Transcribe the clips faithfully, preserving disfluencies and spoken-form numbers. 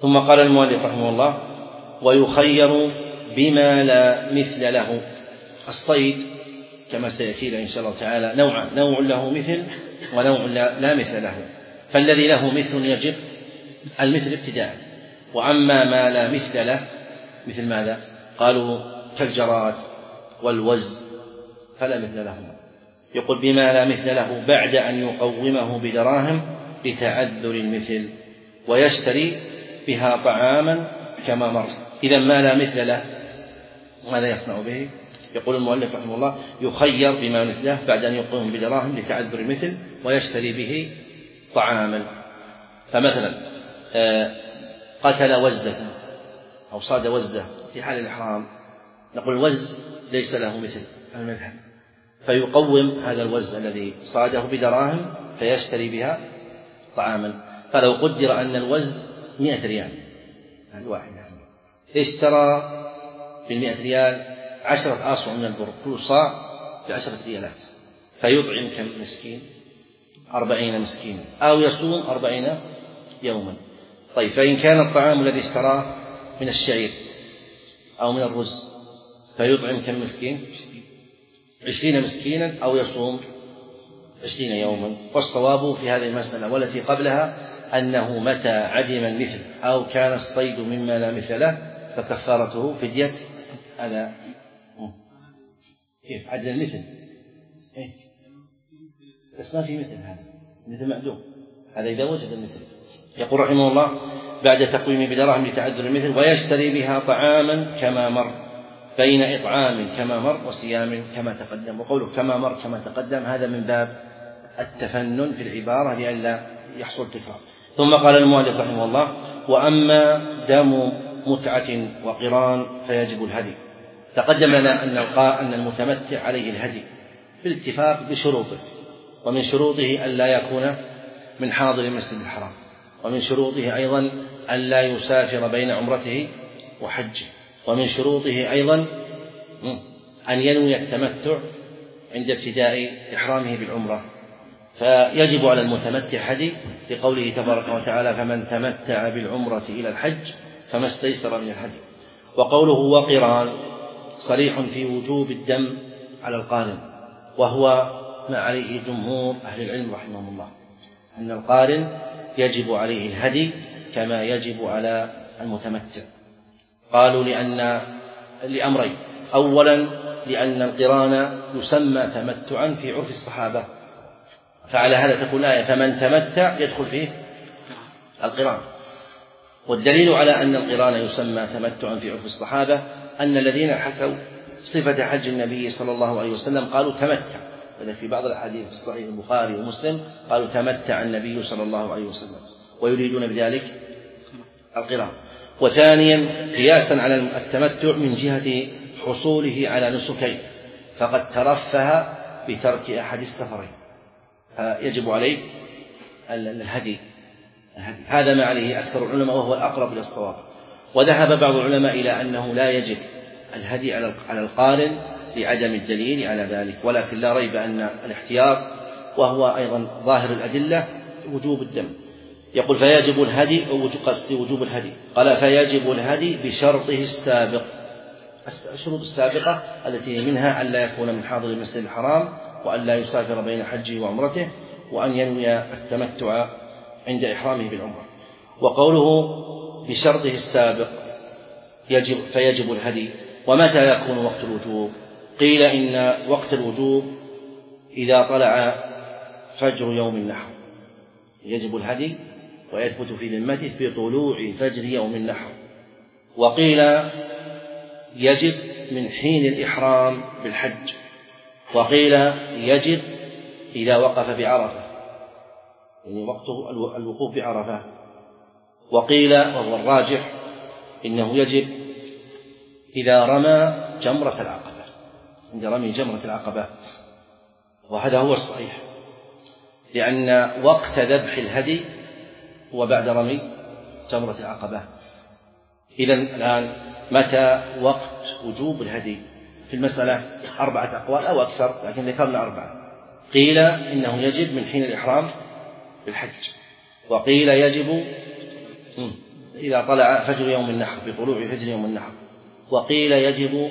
ثم قال المؤلف رحمه الله: ويخير بما لا مثل له. الصيد كما سيأتينا إن شاء الله تعالى نوع نوع له مثل ونوع لا مثل له، فالذي له مثل يجب المثل ابتداء، وأما ما لا مثل له مثل ماذا؟ قالوا كالجراد والوز فلا مثل لهما. يقول بما لا مثل له بعد أن يقومه بدراهم لتعذر المثل ويشتري بها طعاما كما مر. إذا ما لا مثل له ماذا يصنع به؟ يقول المؤلف رحمه الله: يخير بما مثله بعد أن يقوم بدراهم لتعذر المثل ويشتري به طعاما. فمثلا قتل وزة أو صاد وزة في حال الإحرام، نقول الوز ليس له مثل المذهب، فيقوم هذا الوز الذي صاده بدراهم فيشتري بها طعاما. فلو قدر أن الوز مئة ريال الواحد، اشترى بالمئة ريال عشرة آصع من البر، كل صاع بعشرة ريالات، فيطعم كم مسكين؟ أربعين مسكين، أو يصوم أربعين يوما. طيب، فإن كان الطعام الذي اشتراه من الشعير أو من الرز فيطعم كم مسكين؟ عشرين مسكينا، أو يصوم عشرين يوما. والصواب في هذه المسألة والتي قبلها أنه متى عدم المثل أو كان الصيد مما لا مثل له فكفارته فدية هذا. كيف عدم المثل؟ بس ما في مثل، هذا مثل معدوم، هذا إذا وجد المثل. يقول رحمه الله: بعد تقويم بدراهم لتعذر المثل ويشتري بها طعاما كما مر، بين إطعام كما مر وصيام كما تقدم. وقوله كما مر كما تقدم هذا من باب التفنن في العبارة لئلا يحصل تكرار. ثم قال المؤلف رحمه الله: وأما دم متعة وقران فيجب الهدي. تقدم لنا أن المتمتع عليه الهدي بالاتفاق بشروطه، ومن شروطه ألا يكون من حاضر المسجد الحرام، ومن شروطه أيضا ألا يسافر بين عمرته وحجه، ومن شروطه أيضا أن ينوي التمتع عند ابتداء إحرامه بالعمرة. فيجب على المتمتع هدي لقوله تبارك وتعالى: فمن تمتع بالعمرة إلى الحج فما استيسر من الهدي. وقوله وقران صريح في وجوب الدم على القارن، وهو ما عليه جمهور أهل العلم رحمهم الله، أن القارن يجب عليه الهدي كما يجب على المتمتع. قالوا لأن لأمرين: أولا لأن القران يسمى تمتعا في عرف الصحابة، فعلى هذا تقول الآية: فمن تمتع يدخل فيه القران. والدليل على أن القران يسمى تمتعا في عرف الصحابة أن الذين حكوا صفة حج النبي صلى الله عليه وسلم قالوا تمتع، وذلك في بعض الأحاديث في صحيح البخاري ومسلم قالوا تمتع النبي صلى الله عليه وسلم، ويريدون بذلك القران. وثانيا قياسا على التمتع من جهة حصوله على نسكين، فقد ترفه بترك أحد السفرين فيجب عليه الهدي. هذا ما عليه أكثر العلماء وهو الأقرب إلى الصواب. وذهب بعض العلماء إلى أنه لا يجب الهدي على القارن لعدم الدليل على ذلك، ولكن لا ريب أن الاحتياط وهو أيضا ظاهر الأدلة وجوب الدم. يقول فيجب الهدي قصد وجوب الهدي، قال فيجب الهدي بشرطه السابق. الشروط السابقة التي منها أن لا يكون من حاضر المسجد الحرام، وأن لا يسافر بين حجه وعمرته، وأن ينوي التمتع عند إحرامه بالعمرة. وقوله بشرطه السابق يجب فيجب الهدي. ومتى يكون وقت الوجوب؟ قيل إن وقت الوجوب إذا طلع فجر يوم النحر يجب الهدي ويثبت في ذمته بطلوع فجر يوم النحر. وقيل يجب من حين الإحرام بالحج. وقيل يجب إذا وقف بعرفة، يعني وقته الوقوف بعرفة. وقيل وهو الراجح إنه يجب إذا رمى جمرة العقبة، عند رمي جمرة العقبة، وهذا هو الصحيح، لأن وقت ذبح الهدي هو بعد رمي جمرة العقبة. إذن الآن متى وقت وجوب الهدي؟ في المسألة أربعة أقوال أو أكثر، لكن ذكرنا أربعة. قيل إنه يجب من حين الإحرام بالحج، وقيل يجب إذا طلع فجر يوم النحر بطلوع فجر يوم النحر، وقيل يجب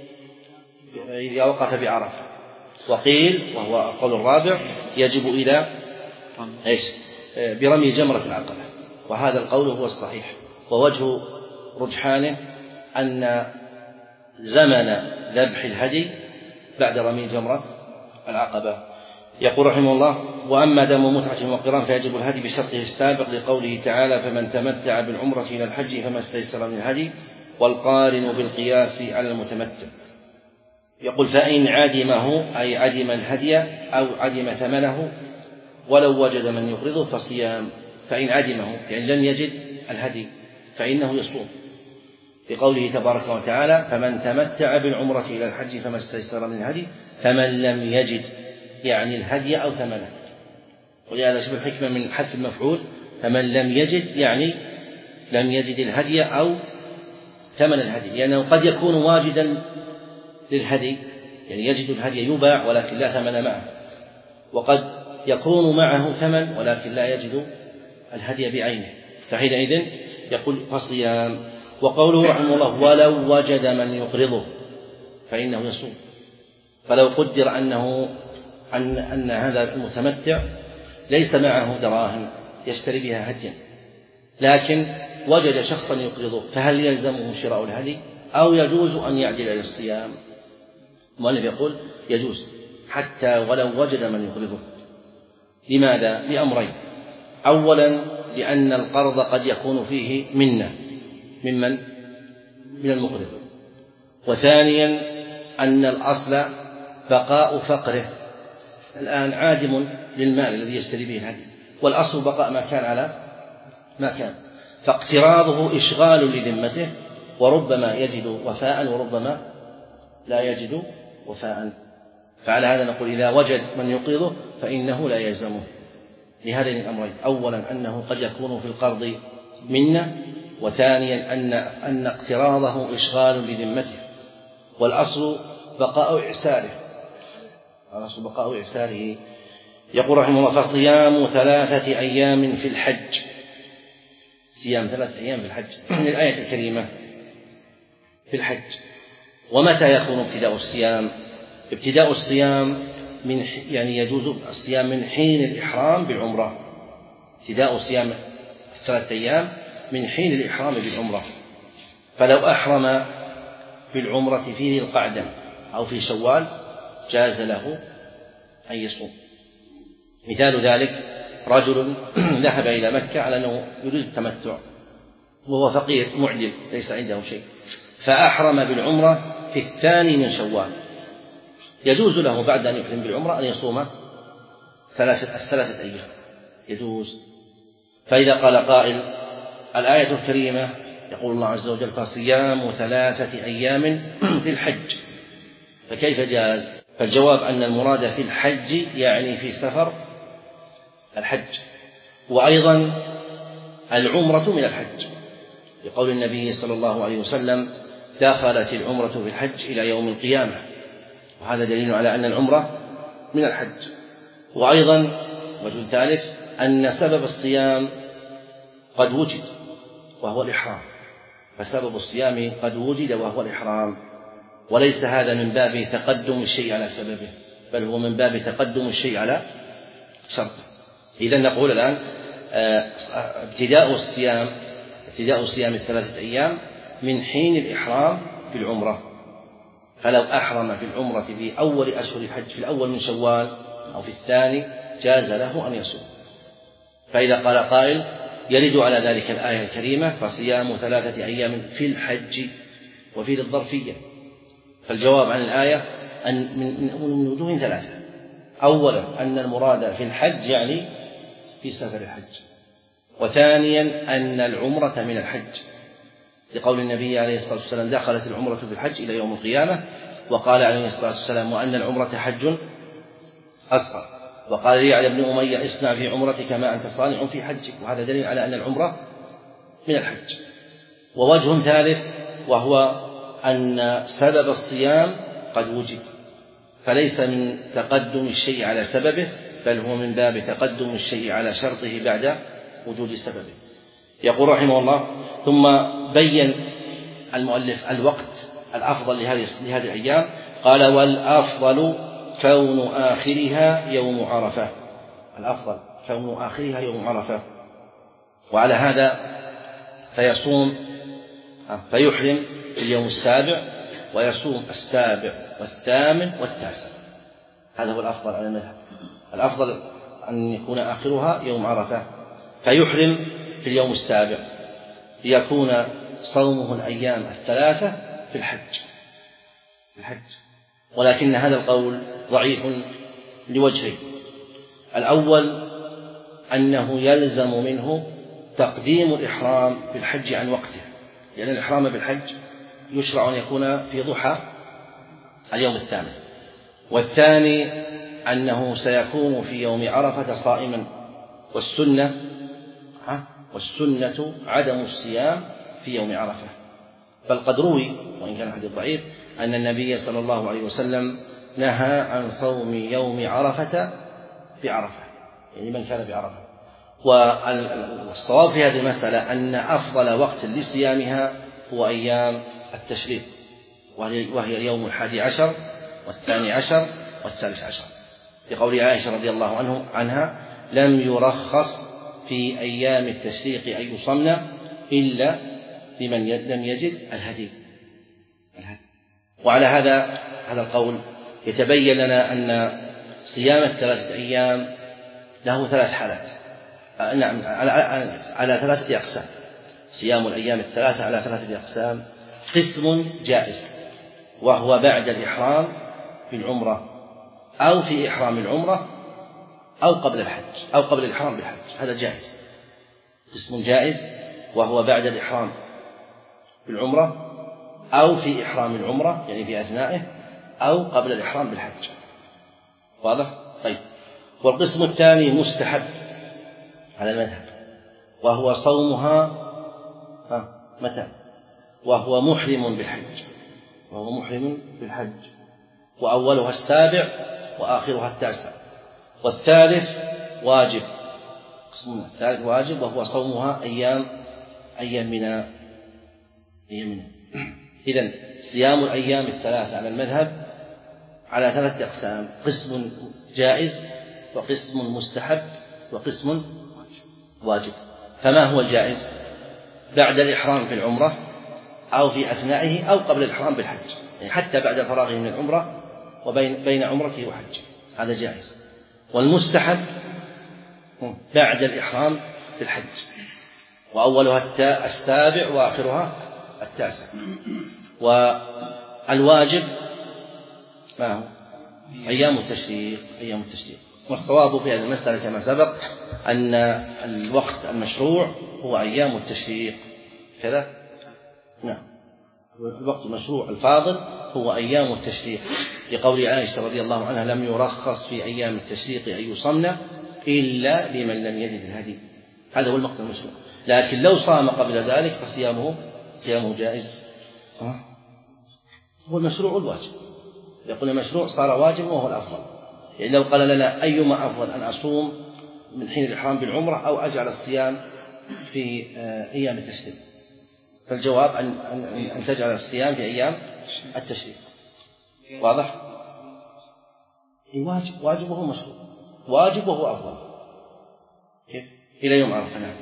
إذا وقف بعرفة، وقيل وهو القول الرابع يجب إلى إيش برمي جمرة العقبة، وهذا القول هو الصحيح. ووجه رجحانه أن زمن ذبح الهدي بعد رمي جمرة العقبة. يقول رحمه الله: وأما دم متعة وقران فيجب الهدي بشرطه السابق لقوله تعالى: فمن تمتع بالعمرة إلى الحج فما استيسر من الهدي، والقارن بالقياس على المتمتع. يقول: فإن عدمه أي عدم الهدي أو عدم ثمنه ولو وجد من يقرضه فصيام. فإن عدمه يعني لم يجد الهدي فإنه يصوم، بقوله تبارك وتعالى: فمن تمتع بالعمرة إلى الحج فما استيسر من الهدي، فمن لم يجد يعني الهدي أو ثمنه. ولهذا شوف الحكمة من حذف المفعول، فمن لم يجد يعني لم يجد الهدي أو ثمن الهدي، لأنه قد يكون واجدا للهدي يعني يجد الهدي يباع ولكن لا ثمن معه، وقد يكون معه ثمن ولكن لا يجد الهدي بعينه، فحينئذ يقول فصيام. وقوله رحمه الله: ولو وجد من يقرضه فإنه يصوم. فلو قدر أنه أن, أن هذا المتمتع ليس معه دراهم يشتري بها هديا، لكن وجد شخصا يقرضه، فهل يلزمه شراء الهدي أو يجوز أن يعدل إلى الصيام؟ المؤلف يقول يجوز حتى ولو وجد من يقرضه. لماذا؟ لأمرين: أولا لأن القرض قد يكون فيه منة ممن من المقرض، وثانيا أن الأصل بقاء فقره، الآن عادم للمال الذي يشتري به الهدي، والأصل بقاء ما كان على ما كان، فاقتراضه إشغال لذمته، وربما يجد وفاء وربما لا يجد وفاء. فعلى هذا نقول إذا وجد من يقرضه فإنه لا يلزمه لهذين الأمرين: أولا أنه قد يكون في القرض منة، وثانيا أن أن اقتراضه إشغال لذمته، والأصل بقاء إعساره الأصل بقاء إعساره. يقول رحمه الله: فصيام ثلاثة أيام في الحج. صيام ثلاثة أيام في الحج من الآية الكريمة في الحج. ومتى يكون ابتداء الصيام؟ ابتداء الصيام من يعني يجوز الصيام من حين الإحرام بالعمرة، ابتداء صيام ثلاثة أيام من حين الإحرام بالعمرة. فلو أحرم بالعمرة في ذي القعدة أو في شوال جاز له أن يصوم. مثال ذلك: رجل ذهب إلى مكة على أنه يريد التمتع وهو فقير معجل ليس عنده شيء، فأحرم بالعمرة في الثاني من شوال، يجوز له بعد أن يحرم بالعمرة أن يصوم ثلاثة الثلاثة أيام، يجوز. فإذا قال قائل: الآية الكريمة يقول الله عز وجل: فصيام ثلاثة أيام في الحج، فكيف جاز؟ فالجواب أن المراد في الحج يعني في سفر الحج، وأيضا العمرة من الحج، لقول النبي صلى الله عليه وسلم: دخلت العمرة في الحج إلى يوم القيامة، وهذا دليل على أن العمرة من الحج. وأيضا وجه ثالث أن سبب الصيام قد وجد وهو الإحرام، فسبب الصيام قد وجد وهو الإحرام، وليس هذا من باب تقدم الشيء على سببه، بل هو من باب تقدم الشيء على شرطه. إذن نقول الآن ابتداء الصيام ابتداء الصيام الثلاثة أيام من حين الإحرام بالعمرة، فلو أحرم في العمرة في أول أشهر الحج في الأول من شوال أو في الثاني جاز له أن يصوم. فإذا قال قائل: يرد على ذلك الآية الكريمة: فصيام ثلاثة أيام في الحج، وفي الظرفية. فالجواب عن الآية أن من وجوه ثلاثة: أولا أن المراد في الحج يعني في سفر الحج، وثانيا أن العمرة من الحج، لقول النبي عليه الصلاة والسلام: دخلت العمرة في الحج إلى يوم القيامة، وقال عليه الصلاة والسلام: وأن العمرة حج أصغر، وقال لي على ابن أمية: اصنع في عمرتك ما أنت صانع في حجك، وهذا دليل على أن العمرة من الحج. ووجه ثالث وهو أن سبب الصيام قد وجد، فليس من تقدم الشيء على سببه، بل هو من باب تقدم الشيء على شرطه بعد وجود سببه. يقول رحمه الله: ثم بين المؤلف الوقت الأفضل لهذه لهذه الأيام، قال: والأفضل كون آخرها يوم عرفة. الأفضل كون آخرها يوم عرفة. وعلى هذا فيصوم فيحرم في اليوم السابع، ويصوم السابع والثامن والتاسع. هذا هو الأفضل على المذهب. الأفضل أن يكون آخرها يوم عرفة، فيحرم في اليوم السابع ليكون صومه الأيام الثلاثة في الحج في الحج ولكن هذا القول ضعيف لوجهين: الأول أنه يلزم منه تقديم الإحرام بالحج عن وقته، لأن الإحرام بالحج يشرع أن يكون في ضحى اليوم الثامن. والثاني أنه سيكون في يوم عرفة صائما، والسنة والسنة عدم الصيام في يوم عرفة. بل قد روي، وإن كان الحديث ضعيف، أن النبي صلى الله عليه وسلم نهى عن صوم يوم عرفة بعرفة، يعني من كان بعرفة. والصواب في هذه المسألة أن أفضل وقت لصيامها هو أيام التشريق، وهي اليوم الحادي عشر والثاني عشر والثالث عشر، بقول عائشة رضي الله عنه عنها: لم يرخص في أيام التشريق أن يصمن إلا لمن لم يجد الهدي. وعلى هذا هذا القول يتبين لنا أن صيام الثلاثة أيام له ثلاث حالات، نعم على, على ثلاثة أقسام. صيام الأيام الثلاثة على ثلاثة أقسام: قسم جائز وهو بعد الإحرام بالعمرة، أو في إحرام العمرة، أو قبل الحج، أو قبل الإحرام بالحج، هذا جائز. قسم جائز وهو بعد الإحرام بالعمرة، أو في إحرام العمرة يعني في أثنائه، أو قبل الإحرام بالحج. واضح؟ طيب. والقسم الثاني مستحب على المذهب، وهو صومها ها متى؟ وهو محرم بالحج وهو محرم بالحج وأولها السابع وآخرها التاسع. والثالث واجب، قسم الثالث واجب وهو صومها أيام أيام منى أيام منى. إذن صيام الأيام الثلاثة على المذهب على ثلاثة أقسام: قسم جائز، وقسم مستحب، وقسم واجب. فما هو الجائز؟ بعد الإحرام في العمرة، أو في أثنائه، أو قبل الإحرام بالحج، يعني حتى بعد فراغه من العمرة وبين بين عمرته وحجه، هذا جائز. والمستحب بعد الإحرام بالحج، وأولها السابع وآخرها التاسع. والواجب ما هو؟ أيام التشريق أيام التشريق. والصواب في هذه المسألة كما سبق أن الوقت المشروع هو أيام التشريق كذا. نعم، الوقت المشروع الفاضل هو أيام التشريق، لقول عائشة رضي الله عنها: لم يرخص في أيام التشريق أن يصمن إلا لمن لم يجد الهدي. هذا هو الوقت المشروع. لكن لو صام قبل ذلك فصيامه صيامه جائز. هو المشروع والواجب. يقول المشروع صار واجب وهو الأفضل. يعني لو قال لنا أيما أفضل، أن أصوم من حين الإحرام بالعمرة أو أجعل الصيام في أيام التشريق، فالجواب أن أن تجعل الصيام في أيام التشريق. واضح؟ واجب واجب وهو مشروع، واجب وهو أفضل. كيف؟ إلى يوم عرفة. نعم.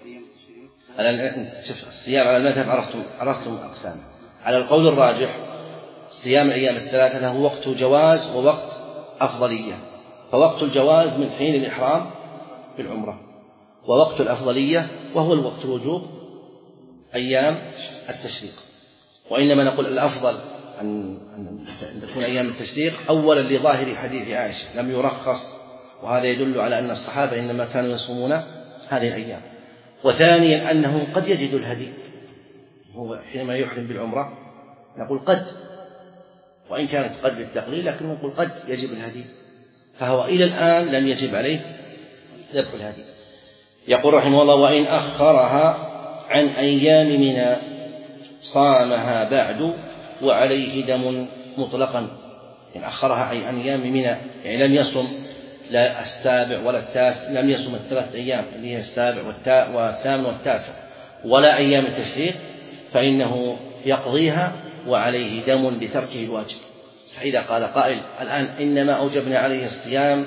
شوف الصيام على المذهب عرفتم عرفتم أقسام. على القول الراجح صيام الأيام الثلاثة له وقت جواز ووقت أفضلية. فوقت الجواز من حين الإحرام بالعمرة، ووقت الأفضلية وهو الوقت الوجوب أيام التشريق. وإنما نقول الأفضل أن تكون أيام التشريق أولا لظاهر حديث عائشة لم يرخص، وهذا يدل على أن الصحابة إنما كانوا يصومون هذه الأيام. وثانيا أنه قد يجد الهدي، هو حينما يحرم بالعمرة نقول قد، وإن كانت قد للتقليل لكن نقول قد يجب الهدي، فهو إلى الآن لم يجب عليه ذبح الهدي. يقول رحمه الله: وإن أخرها عن أيام منى صامها بعد وعليه دم مطلقا. إن أخرها عن أيام منى يعني لم يصم لا السابع ولا التاسع، لم يصم الثلاث أيام اللي هي السابع والثامن والتاسع ولا أيام التشريق، فإنه يقضيها وعليه دم لتركه الواجب. فإذا قال قائل الآن إنما أوجبنا عليه الصيام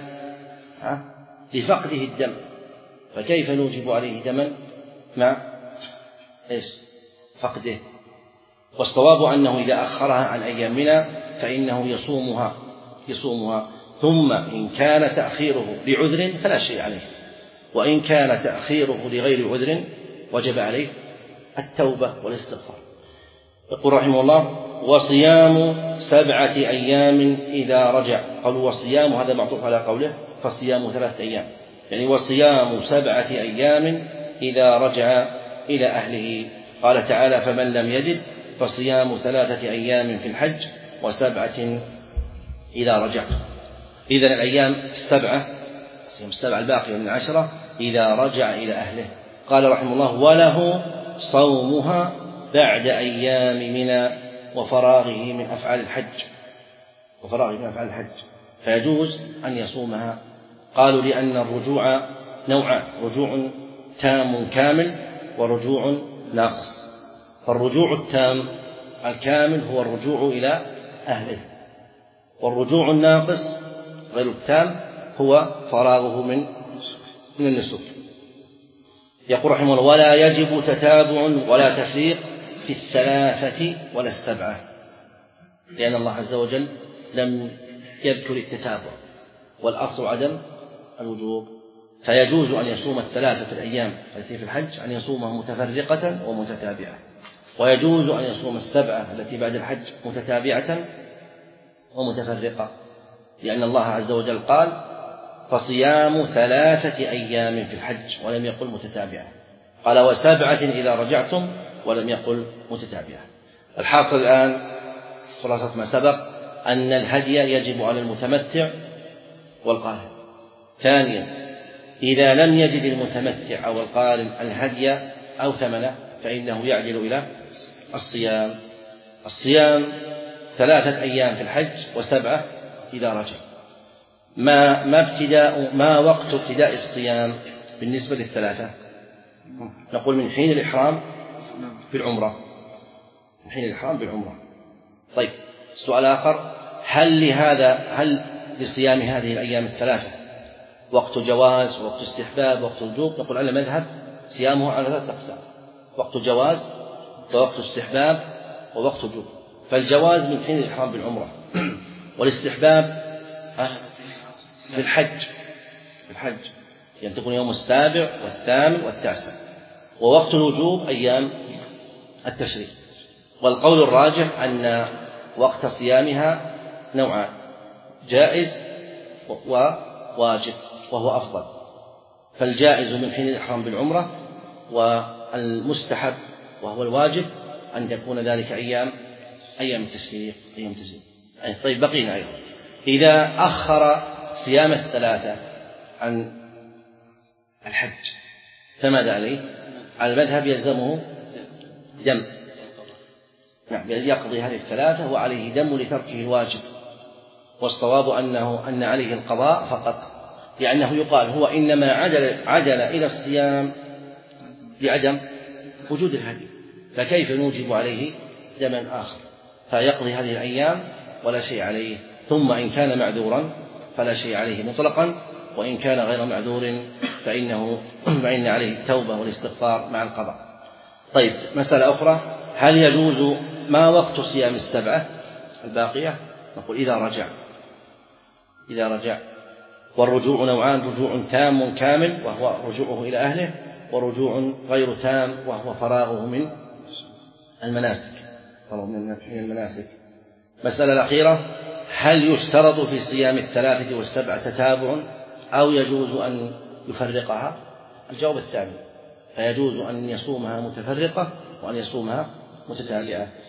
لفقده الدم، فكيف نوجب عليه دما مع إيش فقده؟ والصواب أنه إذا أخرها عن أيامنا فإنه يصومها يصومها ثم إن كان تأخيره لعذر فلا شيء عليه، وإن كان تأخيره لغير عذر وجب عليه التوبة والاستغفار. يقول رحمه الله: وصيام سبعة أيام إذا رجع. قالوا وصيام هذا معطوف على قوله فصيام ثلاثة أيام، يعني وصيام سبعة أيام إذا رجع إلى أهله. قال تعالى: فمن لم يجد فصيام ثلاثة أيام في الحج وسبعة إذا رجعت. إذن الأيام السبعة صيام السبعة الباقية من العشرة إذا رجع إلى أهله. قال رحمه الله: وله صومها بعد أيام منى وفراغه من أفعال الحج وفراغه من أفعال الحج فيجوز أن يصومها. قالوا لأن الرجوع نوعان: رجوع تام كامل ورجوع ناقص. فالرجوع التام الكامل هو الرجوع إلى أهله، والرجوع الناقص غير التام هو فراغه من من النسك. يقول رحمه الله: ولا يجب تتابع ولا تفريق في الثلاثة ولا السبعة، لأن الله عز وجل لم يذكر التتابع، والأصل عدم الوجوب. فيجوز أن يصوم الثلاثة الأيام التي في الحج أن يصومها متفرقة ومتتابعة، ويجوز أن يصوم السبعة التي بعد الحج متتابعة ومتفرقة، لأن الله عز وجل قال: فصيام ثلاثة أيام في الحج، ولم يقل متتابعة. قال: وسبعة إذا رجعتم، ولم يقل متتابعة. الحاصل الآن خلاصة ما سبق أن الهدي يجب على المتمتع والقارن. ثانيا، إذا لم يجد المتمتع أو القارن الهدي أو ثمنه فإنه يعدل إلى الصيام. الصيام ثلاثة أيام في الحج وسبعة إذا رجع. ما ما ابتداء ما وقت ابتداء الصيام بالنسبة للثلاثة؟ نقول من حين الإحرام بالعمرة، من حين الإحرام بالعمرة. طيب، سؤال آخر: هل لهذا هل لصيام هذه الأيام الثلاثة وقت جواز ووقت استحباب ووقت وجوب؟ نقول على مذهب صيامه على ثلاثة أقسام: وقت جواز ووقت استحباب ووقت وجوب. فالجواز من حين الإحرام بالعمرة، والاستحباب في الحج في الحج يعني تكون يوم السابع والثامن والتاسع، ووقت الوجوب أيام التشريق. والقول الراجح أن وقت صيامها نوعان: جائز وواجب، وهو أفضل. فالجائز من حين الإحرام بالعمرة، والمستحب وهو الواجب أن تكون ذلك أيام أيام التشريق أيام التشريق. طيب، بقينا أيضا إذا أخر صيام الثلاثة عن الحج فماذا عليه؟ على المذهب يلزمه دم، نعم، يقضي هذه الثلاثة وعليه دم لتركه الواجب. والصواب أنه أن عليه القضاء فقط، لأنه يقال هو إنما عدل, عدل إلى الصيام لعدم وجود الهدي، فكيف نوجب عليه دما آخر؟ فيقضي هذه الأيام ولا شيء عليه، ثم إن كان معذورا فلا شيء عليه مطلقا، وإن كان غير معذور فإنه فإن عليه التوبة والاستغفار مع القضاء. طيب، مسألة أخرى: هل يجوز ما وقت صيام السبعة الباقية؟ نقول إذا رجع إذا رجع والرجوع نوعان: رجوع تام كامل وهو رجوعه إلى أهله، ورجوع غير تام وهو فراغه من المناسك من المناسك. مسألة الأخيرة: هل يشترط في صيام الثلاثة والسبعة تتابع أو يجوز أن يفرقها؟ الجواب الثاني، فيجوز أن يصومها متفرقة وأن يصومها متتابعة.